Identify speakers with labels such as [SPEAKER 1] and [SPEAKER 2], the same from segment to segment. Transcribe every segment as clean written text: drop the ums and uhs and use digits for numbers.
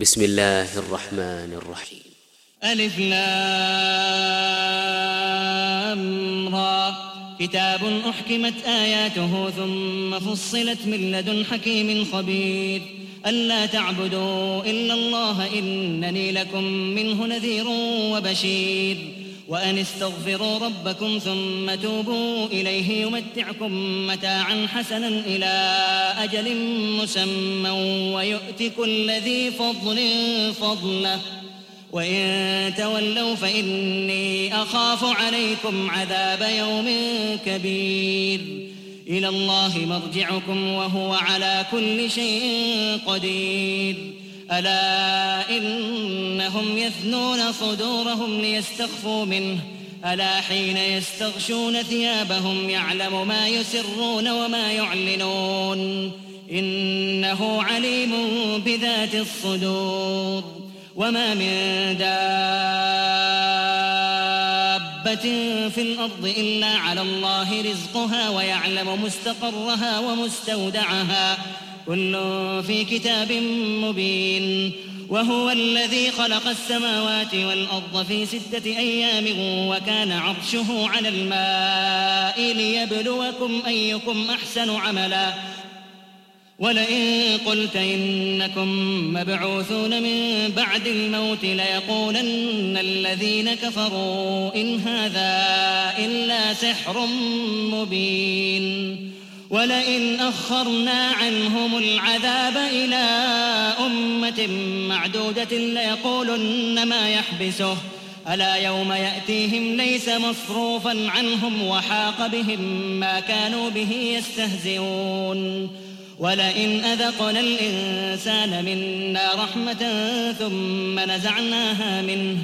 [SPEAKER 1] بسم الله الرحمن الرحيم.
[SPEAKER 2] ألف لام را كتاب أحكمت آياته ثم فصلت من لدن حكيم خبير ألا تعبدوا إلا الله إنني لكم منه نذير وبشير وأن استغفروا ربكم ثم توبوا إليه يمتعكم متاعا حسنا إلى أجل مسمى ويؤت كل ذي فضل فضله وإن تولوا فإني أخاف عليكم عذاب يوم كبير إلى الله مرجعكم وهو على كل شيء قدير ألا إنهم يثنون صدورهم ليستخفوا منه ألا حين يستغشون ثيابهم يعلم ما يسرون وما يعلنون إنه عليم بذات الصدور وما من دابة في الأرض إلا على الله رزقها ويعلم مستقرها ومستودعها كل في كتاب مبين وهو الذي خلق السماوات والأرض في 6 أيام وكان عرشه على الماء ليبلوكم أيكم أحسن عملا ولئن قلت إنكم مبعوثون من بعد الموت ليقولن الذين كفروا إن هذا إلا سحر مبين ولئن أخرنا عنهم العذاب إلى أمة معدودة ليقولن ما يحبسه ألا يوم يأتيهم ليس مصروفا عنهم وحاق بهم ما كانوا به يستهزئون ولئن أذقنا الإنسان منا رحمة ثم نزعناها منه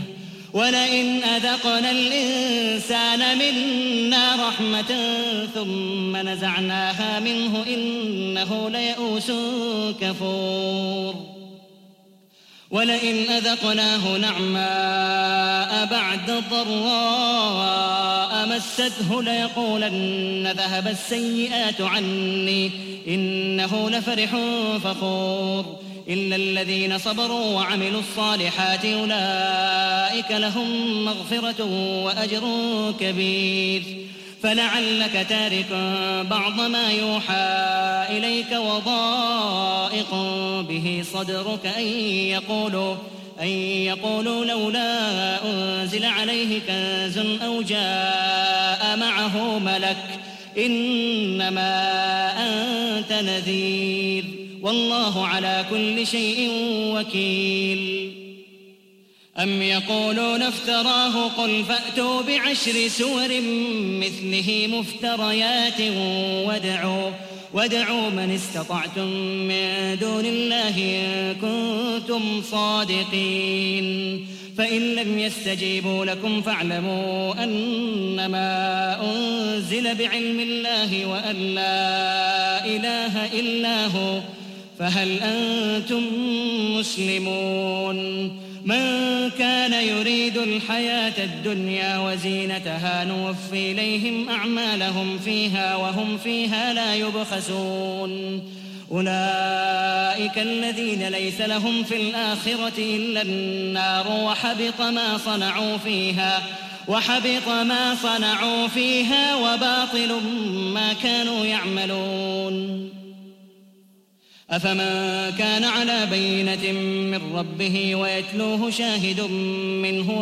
[SPEAKER 2] إنه ليئوس كفور ولئن أذقناه نعماء بعد ضراء مسته ليقولن ذهب السيئات عني إنه لفرح فخور إلا الذين صبروا وعملوا الصالحات أولئك لهم مغفرة وأجر كبير فلعلك تارك بعض ما يوحى إليك وضائق به صدرك أن يقولوا لولا أنزل عليه كنز أو جاء معه ملك إنما أنت نذير والله على كل شيء وكيل أم يقولون افتراه قل فأتوا ب10 سور مثله مفتريات وادعوا من استطعتم من دون الله إن كنتم صادقين فإن لم يستجيبوا لكم فاعلموا أنما أنزل بعلم الله وأن لا إله إلا هو فهل أنتم مسلمون من كان يريد الحياة الدنيا وزينتها نوفي إليهم أعمالهم فيها وهم فيها لا يبخسون أولئك الذين ليس لهم في الآخرة إلا النار وحبط ما صنعوا فيها وباطل ما كانوا يعملون أفمن كان على بينة من ربه ويتلوه شاهد منه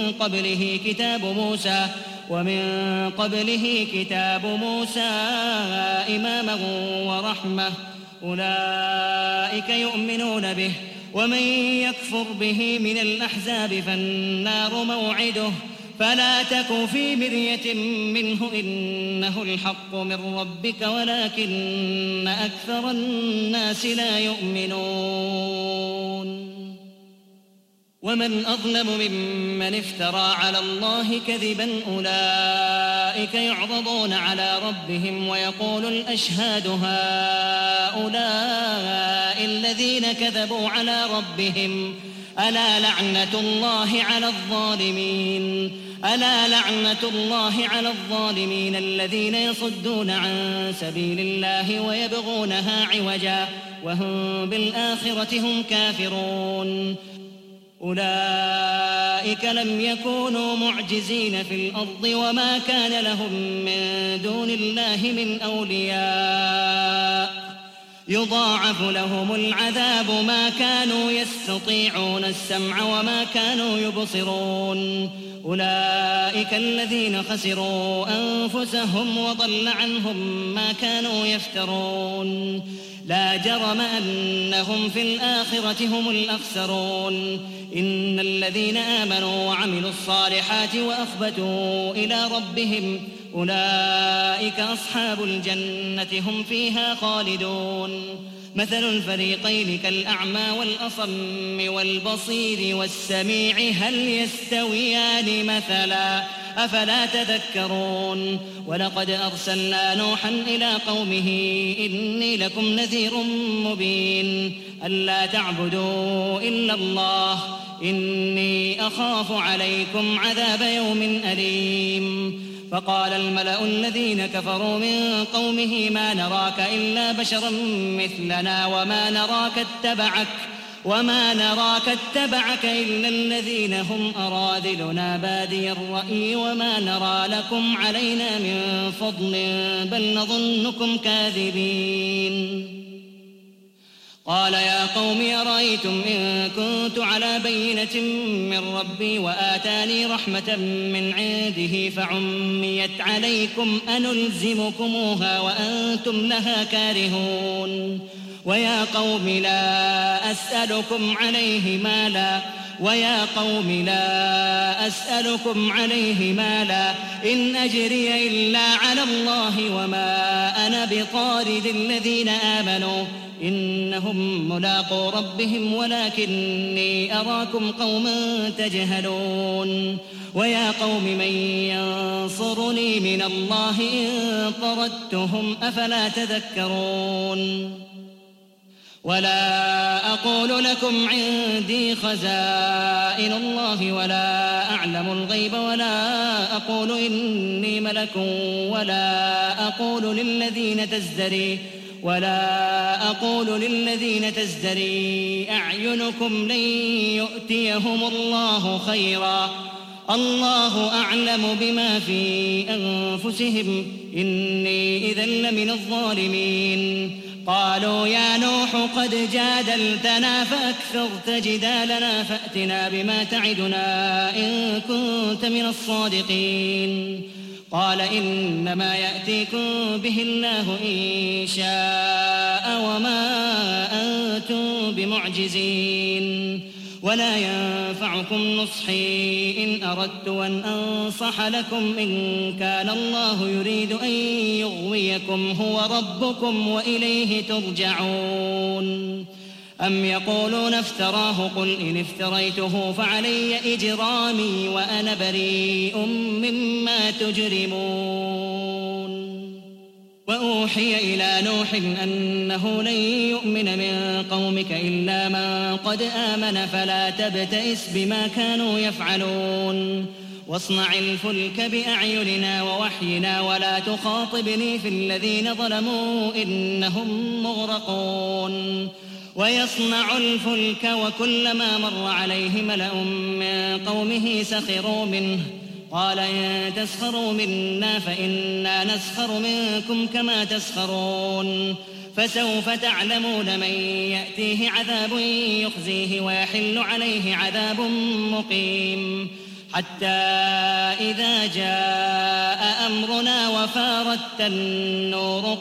[SPEAKER 2] ومن قبله كتاب موسى إماما ورحمة أولئك يؤمنون به ومن يكفر به من الأحزاب فالنار موعده فلا تك في مرية منه إنه الحق من ربك ولكن أكثر الناس لا يؤمنون ومن أظلم ممن افترى على الله كذبا أولئك أولئك يعرضون على ربهم ويقول الأشهاد هؤلاء الذين كذبوا على ربهم ألا لعنة الله على الظالمين ألا لعنة الله على الظالمين الذين يصدون عن سبيل الله ويبغونها عوجا وهم بالآخرة هم كافرون أولئك لم يكونوا معجزين في الأرض وما كان لهم من دون الله من أولياء يضاعف لهم العذاب ما كانوا يستطيعون السمع وما كانوا يبصرون أولئك الذين خسروا أنفسهم وضل عنهم ما كانوا يفترون لا جرم أنهم في الآخرة هم الأخسرون إن الذين آمنوا وعملوا الصالحات وأخبتوا إلى ربهم أولئك أصحاب الجنة هم فيها خالدون مثل الفريقين كالأعمى والأصم والبصير والسميع هل يستويان مثلا أفلا تذكرون ولقد أرسلنا نوحا إلى قومه إني لكم نذير مبين ألا تعبدوا إلا الله إني أخاف عليكم عذاب يوم أليم فقال الملأ الذين كفروا من قومه ما نراك إلا بشرا مثلنا وما نراك اتبعك إلا الذين هم أراذلنا بادي الرأي وما نرى لكم علينا من فضل بل نظنكم كاذبين قال يا قوم أرأيتم إن كنت على بينة من ربي وآتاني رحمة من عنده فعميت عليكم أنلزمكموها وأنتم لها كارهون ويا قوم لا أسألكم عليه مالا إن أجري إلا على الله وما أنا بطارد الذين آمنوا إنهم ملاقو ربهم ولكني أراكم قوما تجهلون ويا قوم من ينصرني من الله إن طردتهم أفلا تذكرون ولا أقول لكم عندي خزائن الله ولا أعلم الغيب ولا أقول إني ملك ولا أقول للذين تزدري أعينكم لن يؤتيهم الله خيرا الله أعلم بما في أنفسهم إني إذا لمن الظالمين قالوا يا نوح قد جادلتنا فأكثرت جدالنا فأتنا بما تعدنا إن كنت من الصادقين قال إنما يأتيكم به الله إن شاء وما أنتم بمعجزين ولا ينفعكم نصحي إن أردت أن أنصح لكم إن كان الله يريد أن يغويكم هو ربكم وإليه ترجعون أم يقولون افتراه قل إن افتريته فعلي إجرامي وأنا بريء مما تجرمون وأوحي إلى نوح أنه لن يؤمن من قومك إلا من قد آمن فلا تبتئس بما كانوا يفعلون واصنع الفلك بأعيننا ووحينا ولا تخاطبني في الذين ظلموا إنهم مغرقون ويصنع الفلك وكلما مر عليه ملأ من قومه سخروا منه قال إن تسخروا منا فإنا نسخر منكم كما تسخرون فسوف تعلمون من يأتيه عذاب يخزيه ويحل عليه عذاب مقيم حتى إذا جاء أمرنا وفارت النور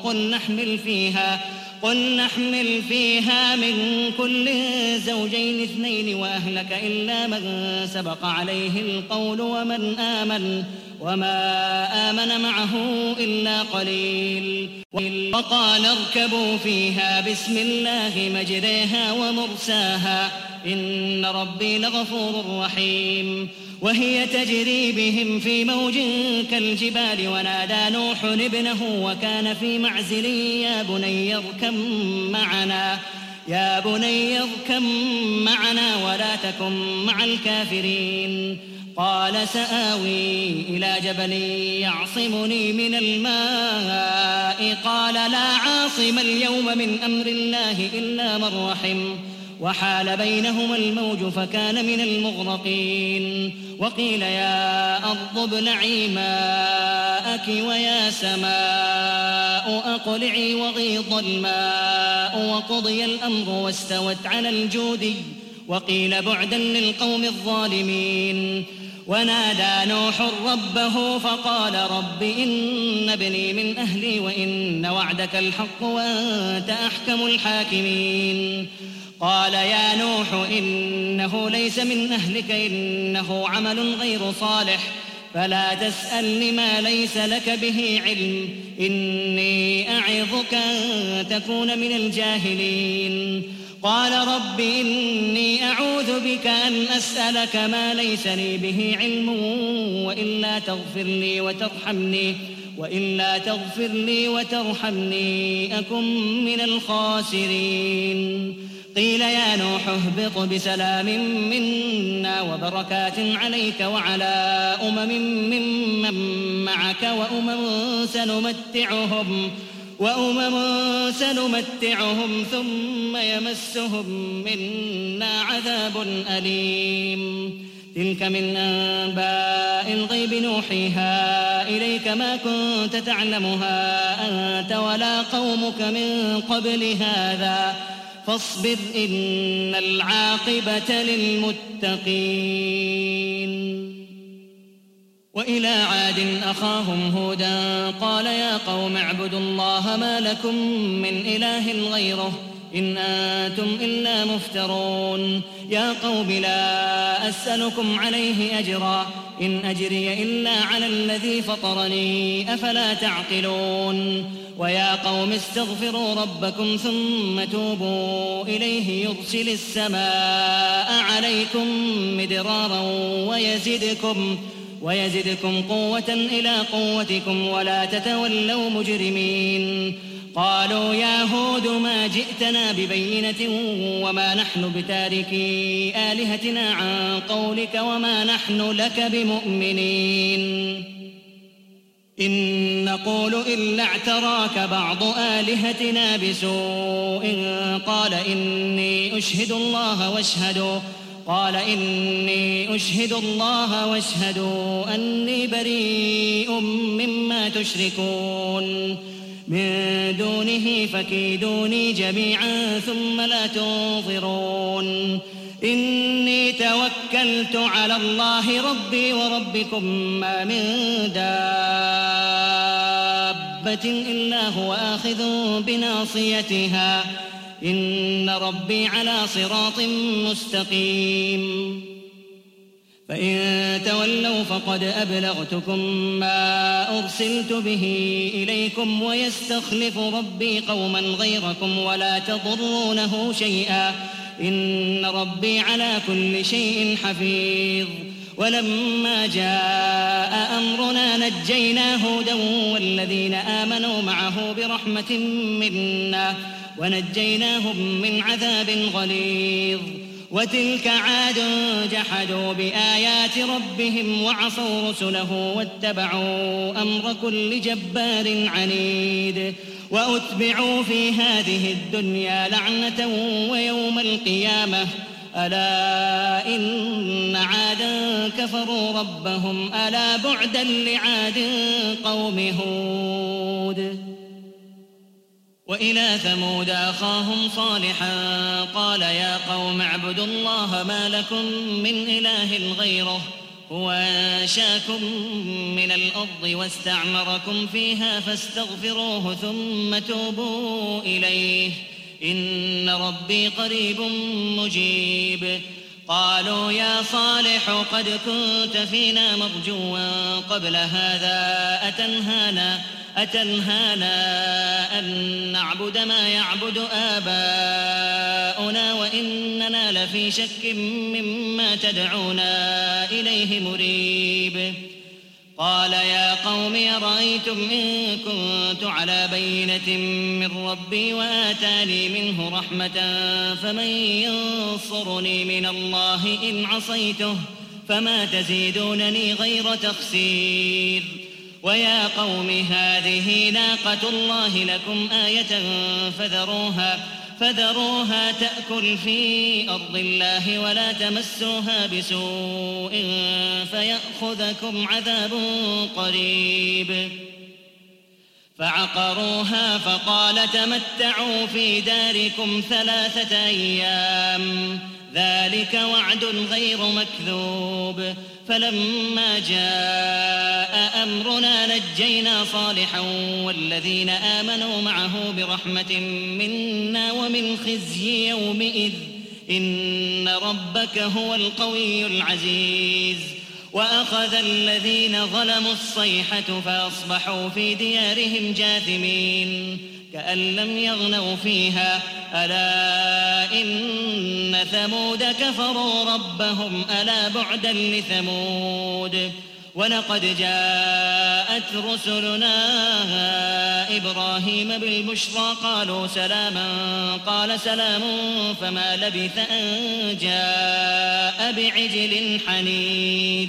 [SPEAKER 2] قل نحمل فيها من كل زوجين اثنين وأهلك إلا من سبق عليه القول وما آمن معه إلا قليل. وقال اركبوا فيها بسم الله مجريها ومرساها إن ربي لغفور رحيم. وهي تجري بهم في موج كالجبال ونادى نوح ابنه وكان في معزل يا بني اركب معنا ولا تكن مع الكافرين. قال سآوي إلى جبل يعصمني من الماء قال لا عاصم اليوم من أمر الله إلا من رحم وحال بينهما الموج فكان من المغرقين. وقيل يا أرض ابلعي ماءك ويا سماء أقلعي وغيض الماء وقضي الأمر واستوت على الجودي وقيل بعدا للقوم الظالمين. ونادى نوح ربه فقال رب إن ابني من أهلي وإن وعدك الحق وأنت أحكم الحاكمين. قال يا نوح إنه ليس من أهلك إنه عمل غير صالح فلا تسألني ما ليس لك به علم إني أعظك أن تكون من الجاهلين. قال رب إني أعوذ بك أن أسألك ما ليس لي به علم وإلا تغفر لي وترحمني أكن من الخاسرين. قيل يا نوح اهبط بسلام منا وبركات عليك وعلى ممن معك وأمم سنمتعهم ثم يمسهم منا عذاب أليم. تلك من أنباء الغيب نوحيها إليك ما كنت تعلمها أنت ولا قومك من قبل هذا فاصبر إن العاقبة للمتقين. وإلى عاد أخاهم هودا قال يا قوم اعبدوا الله ما لكم من إله غيره إن أنتم إلا مفترون. يا قوم لا أسألكم عليه أجرا إن أجري إلا على الذي فطرني أفلا تعقلون. ويا قوم استغفروا ربكم ثم توبوا إليه يرسل السماء عليكم مدرارا ويزدكم قوة إلى قوتكم ولا تتولوا مجرمين. قالوا يا هود ما جئتنا ببينة وما نحن بتاركي آلهتنا عن قولك وما نحن لك بمؤمنين إن نقول إلا اعتراك بعض آلهتنا بسوء قال إني أشهد الله واشهدوا أني بريء مما تشركون من دونه فكيدوني جميعا ثم لا تنظرون. إني توكلت على الله ربي وربكم ما من دابة إلا هو آخذ بناصيتها إن ربي على صراط مستقيم. فإن تولوا فقد أبلغتكم ما أرسلت به إليكم ويستخلف ربي قوما غيركم ولا تضرونه شيئا إن ربي على كل شيء حفيظ. ولما جاء أمرنا نجينا هودا والذين آمنوا معه برحمة منا ونجيناهم من عذاب غليظ. وتلك عاد جحدوا بآيات ربهم وعصوا رسله واتبعوا أمر كل جبار عنيد. وأتبعوا في هذه الدنيا لعنة ويوم القيامة ألا إن عادا كفروا ربهم ألا بعدا لعاد قوم هود. وإلى ثمود أخاهم صالحا قال يا قوم اعبدوا الله ما لكم من إله غيره هو أنشاكم من الأرض واستعمركم فيها فاستغفروه ثم توبوا إليه إن ربي قريب مجيب. قالوا يا صالح قد كنت فينا مرجوا قبل هذا أتنهانا أن نعبد ما يعبد آباؤنا وإننا لفي شك مما تدعونا إليه مريب. قال يا قوم أرأيتم إن كنت على بينة من ربي وآتاني منه رحمة فمن ينصرني من الله إن عصيته فما تزيدونني غير تخسير. ويا قوم هذه ناقة الله لكم آية فذروها تأكل في أرض الله ولا تمسوها بسوء فيأخذكم عذاب قريب. فعقروها فقال تمتعوا في داركم 3 أيام ذلك وعد غير مكذوب. فلما جاء أمرنا نجينا صالحا والذين آمنوا معه برحمة منا ومن خزي يومئذ إن ربك هو القوي العزيز. وأخذ الذين ظلموا الصيحة فأصبحوا في ديارهم جاثمين كأن لم يغنوا فيها ألا إن ثمود كفروا ربهم ألا بعدا لثمود. ولقد جاءت رسلنا إبراهيم بالبشرى قالوا سلاما قال سلام فما لبث أن جاء بعجل حنيذ.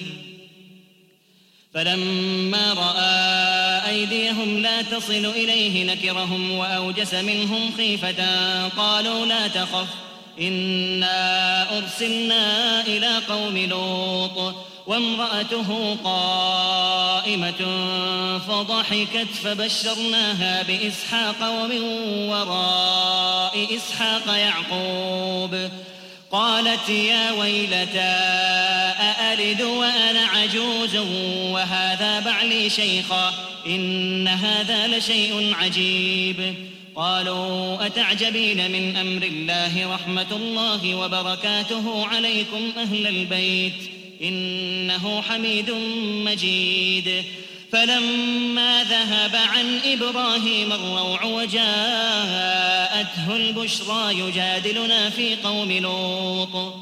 [SPEAKER 2] فلما رأى أيديهم لا تصل إليه نكرهم وأوجس منهم خيفة قالوا لا تخف إنا أرسلنا إلى قوم لوط وامرأته قائمة فضحكت فبشرناها بإسحاق ومن وراء إسحاق يعقوب. قالت يا ويلتى أألد وأنا عجوز وهذا بعلي شيخا إن هذا لشيء عجيب. قالوا أتعجبين من أمر الله رحمة الله وبركاته عليكم أهل البيت إنه حميد مجيد. فلما ذهب عن إبراهيم الروع وجاءته البشرى يجادلنا في قوم لوط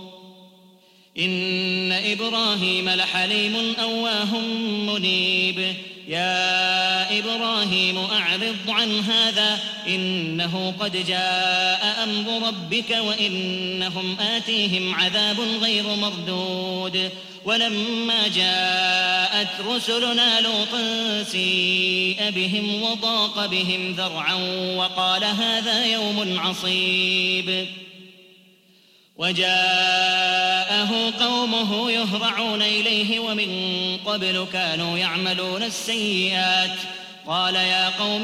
[SPEAKER 2] إن إبراهيم لحليم أواه منيب. يا إبراهيم أعرض عن هذا إنه قد جاء أمر ربك وإنهم آتيهم عذاب غير مردود. ولما جاءت رسلنا لوطا سيء بهم وضاق بهم ذرعا وقال هذا يوم عصيب. وجاءه قومه يهرعون إليه ومن قبل كانوا يعملون السيئات. قال يا قوم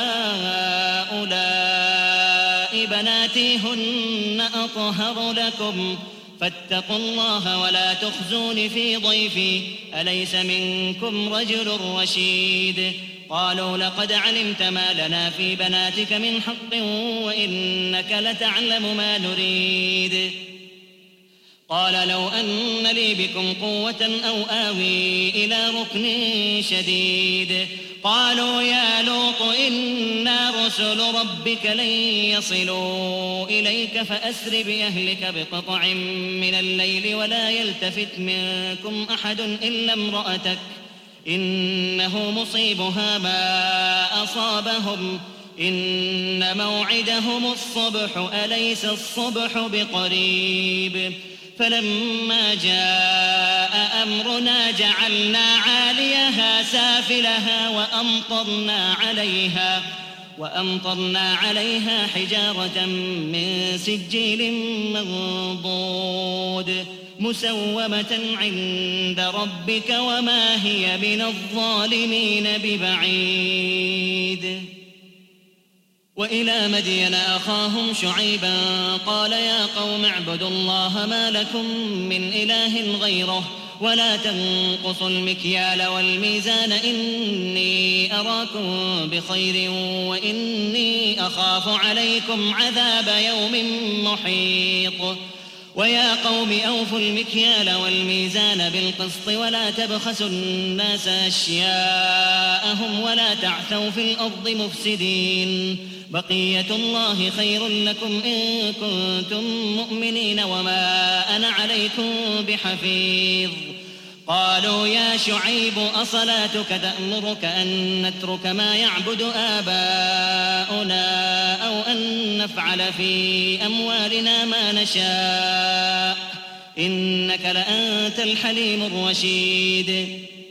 [SPEAKER 2] هؤلاء بناتي هن أطهر لكم فاتقوا الله ولا تخزون في ضيفي أليس منكم رجل رشيد. قالوا لقد علمت ما لنا في بناتك من حق وإنك لتعلم ما نريد. قال لو أن لي بكم قوة أو آوي إلى ركن شديد. قالوا يا لوط إنا رسل ربك لن يصلوا إليك فأسر بأهلك بقطع من الليل ولا يلتفت منكم أحد إلا امرأتك إنه مصيبها ما أصابهم إن موعدهم الصبح أليس الصبح بقريب. فلما جاء أمرنا جعلنا عاليها سافلها وأمطرنا عليها حجارة من سجيل منضود مسومة عند ربك وما هي من الظالمين ببعيد. وإلى مدين أخاهم شعيبا قال يا قوم اعبدوا الله ما لكم من إله غيره ولا تنقصوا المكيال والميزان إني أراكم بخير وإني أخاف عليكم عذاب يوم محيط. ويا قوم أوفوا المكيال والميزان بالقسط ولا تبخسوا الناس أشياءهم ولا تعثوا في الأرض مفسدين بقية الله خير لكم إن كنتم مؤمنين وما أنا عليكم بحفيظ قالوا يا شعيب أصلاتك تأمرك أن نترك ما يعبد آباؤنا أو أن نفعل في أموالنا ما نشاء إنك لأنت الحليم الرشيد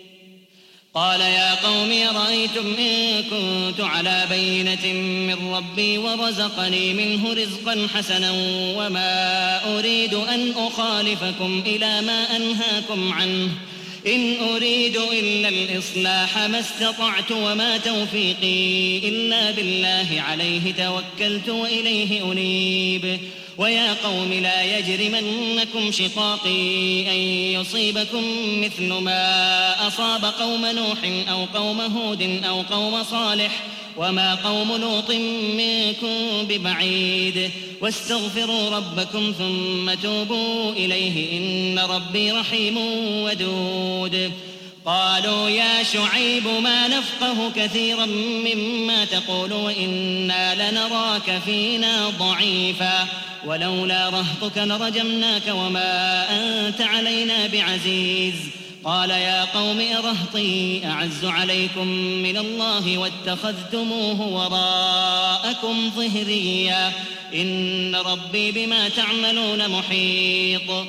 [SPEAKER 2] قال يا قوم أرأيتم إن كنت على بينة من ربي ورزقني منه رزقا حسنا وما أريد أن أخالفكم إلى ما أنهاكم عنه إن أريد إلا الإصلاح ما استطعت وما توفيقي إلا بالله عليه توكلت وإليه أنيب ويا قوم لا يجرمنكم شقاقي أن يصيبكم مثل ما أصاب قوم نوح أو قوم هود أو قوم صالح وما قوم لوط منكم ببعيد واستغفروا ربكم ثم توبوا إليه إن ربي رحيم ودود قالوا يا شعيب ما نفقه كثيرا مما تقول وإنا لنراك فينا ضعيفا ولولا رهطك لرجمناك وما أنت علينا بعزيز قال يا قوم أرهطي أعز عليكم من الله واتخذتموه وراءكم ظهريا إن ربي بما تعملون محيط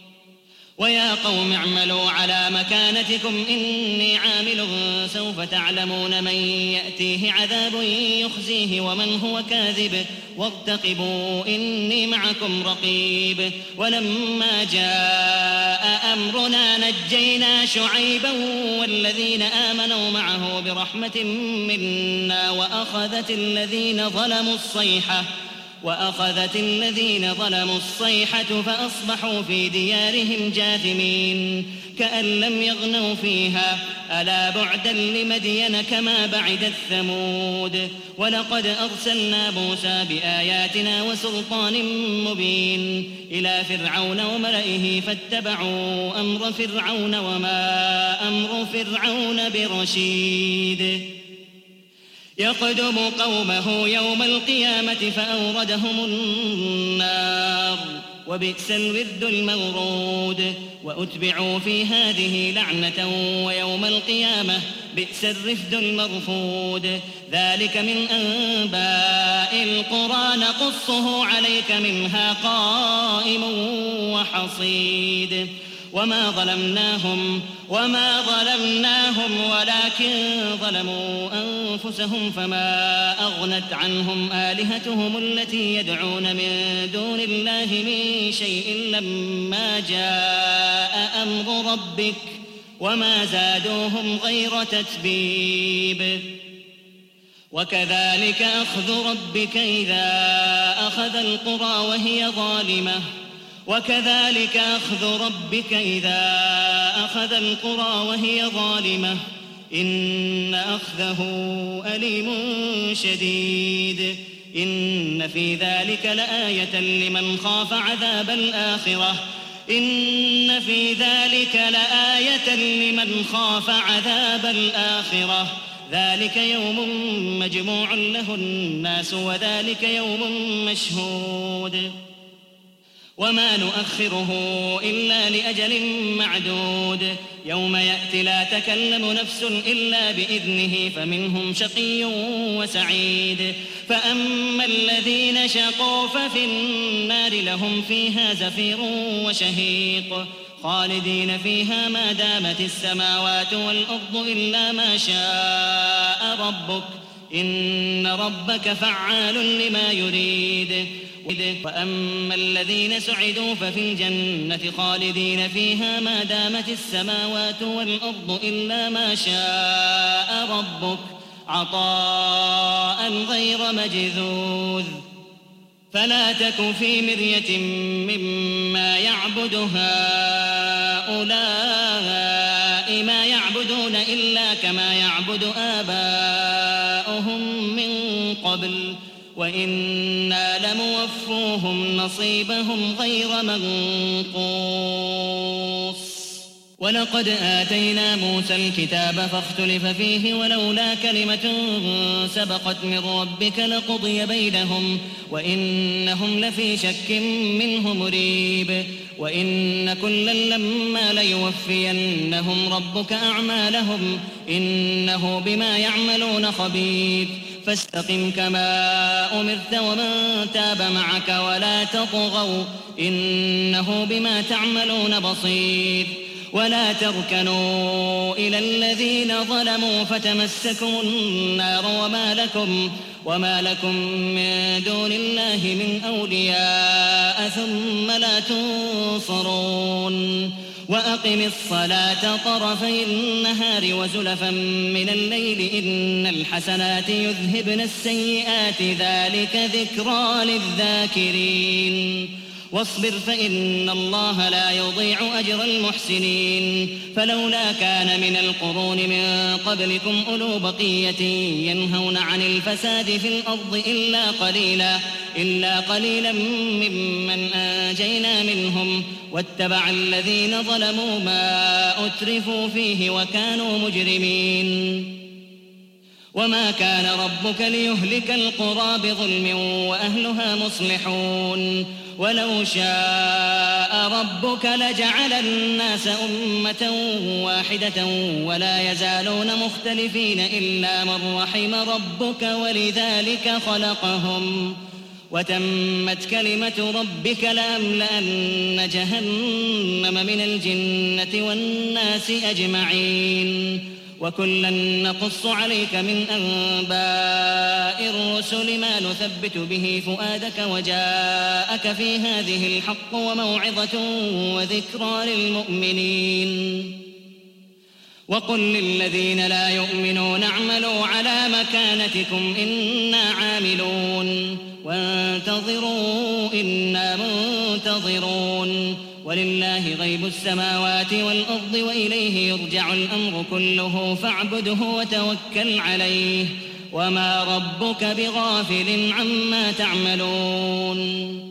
[SPEAKER 2] ويا قوم اعملوا على مكانتكم إني عامل سوف تعلمون من يأتيه عذاب يخزيه ومن هو كاذب وارتقبوا إني معكم رقيب ولما جاء أمرنا نجينا شعيبا والذين آمنوا معه برحمة منا وأخذت الذين ظلموا الصيحة فأصبحوا في ديارهم جاثمين كأن لم يغنوا فيها ألا بعدا لمدين كما بعدت ثمود ولقد أرسلنا موسى بآياتنا وسلطان مبين إلى فرعون وملئه فاتبعوا أمر فرعون وما أمر فرعون برشيد يقدم قومه يوم القيامة فأوردهم النار وبئس الورد المورود وأتبعوا في هذه لعنة ويوم القيامة بئس الرفد المرفود ذلك من أنباء القرى نقصه عليك منها قائم وحصيد وما ظلمناهم ولكن ظلموا أنفسهم فما أغنت عنهم آلهتهم التي يدعون من دون الله من شيء لما جاء أمر ربك وما زادوهم غير تتبيب وكذلك أخذ ربك إذا أخذ القرى وهي ظالمة إن أخذه أليم شديد إن في ذلك لآية لمن خاف عذاب الآخرة ذلك يوم مجموع له الناس وذلك يوم مشهود وما نؤخره إلا لأجل معدود يوم يأتي لا تكلم نفس إلا بإذنه فمنهم شقي وسعيد فأما الذين شقوا ففي النار لهم فيها زفير وشهيق خالدين فيها ما دامت السماوات والأرض إلا ما شاء ربك إن ربك فعال لما يريد وأما الذين سعدوا ففي الجنة خالدين فيها ما دامت السماوات والأرض إلا ما شاء ربك عطاء غير مجذوذ فلا تك في مرية مما يعبد هؤلاء ما يعبدون إلا كما يعبد آباؤهم من قبل وإنا لموفوهم نصيبهم غير منقوص. ولقد آتينا موسى الكتاب فاختلف فيه ولولا كلمة سبقت من ربك لقضي بينهم وإنهم لفي شك منه مريب. وإن كلا لما ليوفينهم ربك أعمالهم إنه بما يعملون خبير. فاستقم كما أمرت ومن تاب معك ولا تطغوا إنه بما تعملون بصير. ولا تركنوا إلى الذين ظلموا فتمسكم النار وما لكم من دون الله من أولياء ثم لا تنصرون. وأقم الصلاة طرفي النهار وزلفا من الليل إن الحسنات يذهبن السيئات ذلك ذكرى للذاكرين. واصبر فإن الله لا يضيع أجر المحسنين. فلولا كان من القرون من قبلكم أولو بقية ينهون عن الفساد في الأرض إلا قليلا ممن أنجينا منهم واتبع الذين ظلموا ما أترفوا فيه وكانوا مجرمين. وما كان ربك ليهلك القرى بظلم وأهلها مصلحون. ولو شاء ربك لجعل الناس أمة واحدة ولا يزالون مختلفين إلا من رحم ربك ولذلك خلقهم. وتمت كلمة ربك لأملأن جهنم من الجنة والناس أجمعين. وكلا نقص عليك من أنباء الرسل ما نثبت به فؤادك وجاءك في هذه الحق وموعظة وذكرى للمؤمنين. وقل للذين لا يؤمنون اعملوا على مكانتكم إنا عاملون وانتظروا إنا منتظرون. ولله غيب السماوات والأرض وإليه يرجع الأمر كله فاعبده وتوكل عليه وما ربك بغافل عما تعملون.